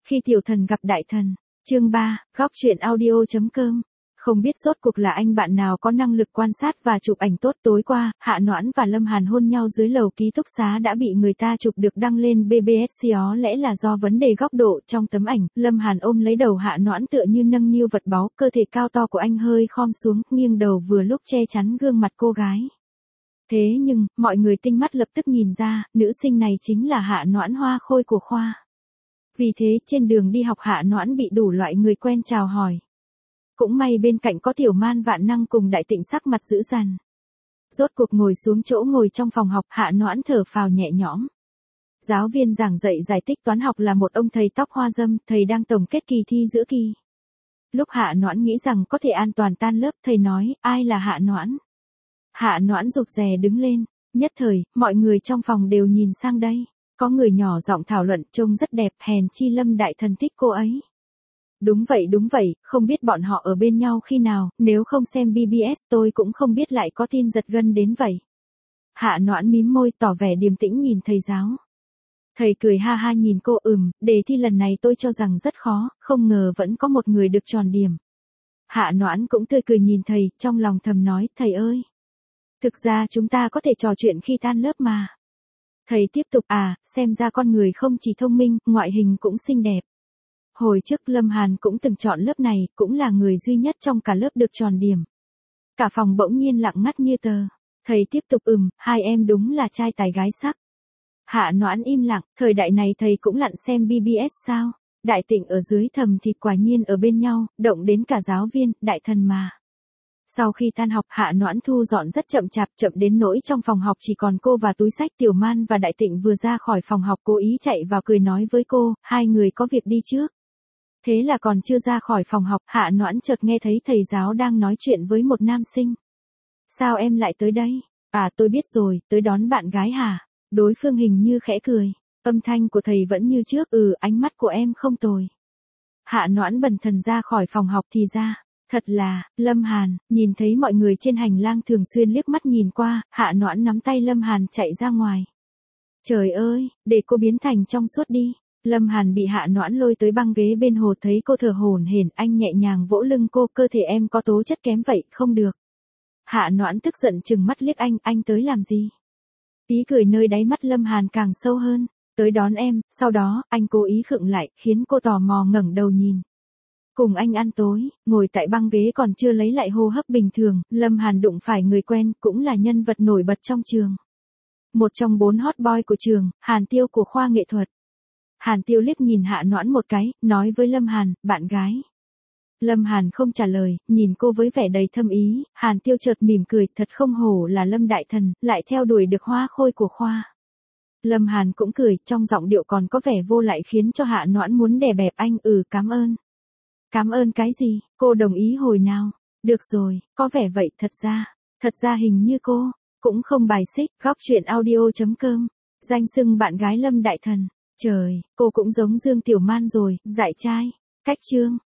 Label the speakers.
Speaker 1: Khi tiểu thần gặp đại thần, chương 3, góc truyện audio.com. Không biết rốt cuộc là anh bạn nào có năng lực quan sát và chụp ảnh tốt. Tối qua, Hạ Noãn và Lâm Hàn hôn nhau dưới lầu ký túc xá đã bị người ta chụp được đăng lên BBS, có lẽ là do vấn đề góc độ. Trong tấm ảnh, Lâm Hàn ôm lấy đầu Hạ Noãn tựa như nâng niu vật báu, cơ thể cao to của anh hơi khom xuống, nghiêng đầu vừa lúc che chắn gương mặt cô gái. Thế nhưng, mọi người tinh mắt lập tức nhìn ra, nữ sinh này chính là Hạ Noãn hoa khôi của khoa. Vì thế, trên đường đi học Hạ Noãn bị đủ loại người quen chào hỏi. Cũng may bên cạnh có Tiểu Man Vạn Năng cùng Đại Tịnh sắc mặt dữ dằn. Rốt cuộc ngồi xuống chỗ ngồi trong phòng học, Hạ Noãn thở phào nhẹ nhõm. Giáo viên giảng dạy giải tích toán học là một ông thầy tóc hoa râm, thầy đang tổng kết kỳ thi giữa kỳ. Lúc Hạ Noãn nghĩ rằng có thể an toàn tan lớp, thầy nói, ai là Hạ Noãn? Hạ Noãn rụt rè đứng lên, nhất thời, mọi người trong phòng đều nhìn sang đây. Có người nhỏ giọng thảo luận, trông rất đẹp, hèn chi Lâm đại thần thích cô ấy. Đúng vậy, không biết bọn họ ở bên nhau khi nào, nếu không xem BBS tôi cũng không biết lại có tin giật gân đến vậy. Hạ Noãn mím môi tỏ vẻ điềm tĩnh nhìn thầy giáo. Thầy cười ha ha nhìn cô, đề thi lần này tôi cho rằng rất khó, không ngờ vẫn có một người được tròn điểm. Hạ Noãn cũng tươi cười nhìn thầy, trong lòng thầm nói, thầy ơi. Thực ra chúng ta có thể trò chuyện khi tan lớp mà. Thầy tiếp tục, xem ra con người không chỉ thông minh, ngoại hình cũng xinh đẹp. Hồi trước Lâm Hàn cũng từng chọn lớp này, cũng là người duy nhất trong cả lớp được tròn điểm. Cả phòng bỗng nhiên lặng ngắt như tờ. Thầy tiếp tục, hai em đúng là trai tài gái sắc. Hạ Noãn im lặng, thời đại này thầy cũng lặn xem BBS sao? Đại Tịnh ở dưới thầm thì quả nhiên ở bên nhau, động đến cả giáo viên, đại thần mà. Sau khi tan học, Hạ Noãn thu dọn rất chậm chạp, chậm đến nỗi trong phòng học chỉ còn cô và túi sách. Tiểu Man và Đại Tịnh vừa ra khỏi phòng học cố ý chạy vào cười nói với cô, hai người có việc đi trước. Thế là còn chưa ra khỏi phòng học, Hạ Noãn chợt nghe thấy thầy giáo đang nói chuyện với một nam sinh. Sao em lại tới đây? Tôi biết rồi, tới đón bạn gái hả? Đối phương hình như khẽ cười. Âm thanh của thầy vẫn như trước, ánh mắt của em không tồi. Hạ Noãn bần thần ra khỏi phòng học thì ra. Thật là, Lâm Hàn, nhìn thấy mọi người trên hành lang thường xuyên liếc mắt nhìn qua, Hạ Noãn nắm tay Lâm Hàn chạy ra ngoài. Trời ơi, để cô biến thành trong suốt đi. Lâm Hàn bị Hạ Noãn lôi tới băng ghế bên hồ, thấy cô thở hổn hển, anh nhẹ nhàng vỗ lưng cô, cơ thể em có tố chất kém vậy, không được. Hạ Noãn tức giận trừng mắt liếc anh tới làm gì? Ý cười nơi đáy mắt Lâm Hàn càng sâu hơn, tới đón em, sau đó, anh cố ý khựng lại, khiến cô tò mò ngẩng đầu nhìn. Cùng anh ăn tối, ngồi tại băng ghế còn chưa lấy lại hô hấp bình thường, Lâm Hàn đụng phải người quen, cũng là nhân vật nổi bật trong trường. Một trong 4 hot boy của trường, Hàn Tiêu của khoa nghệ thuật. Hàn Tiêu liếc nhìn Hạ Noãn một cái, nói với Lâm Hàn, bạn gái. Lâm Hàn không trả lời, nhìn cô với vẻ đầy thâm ý, Hàn Tiêu chợt mỉm cười, thật không hổ là Lâm đại thần, lại theo đuổi được hoa khôi của khoa. Lâm Hàn cũng cười, trong giọng điệu còn có vẻ vô lại khiến cho Hạ Noãn muốn đè bẹp anh, cảm ơn. Cảm ơn cái gì, cô đồng ý hồi nào? Được rồi, có vẻ vậy, thật ra hình như cô, cũng không bài xích. Góc truyện audio.com, danh xưng bạn gái Lâm đại thần. Trời, cô cũng giống Dương Tiểu Man rồi, dại trai. Cách chương.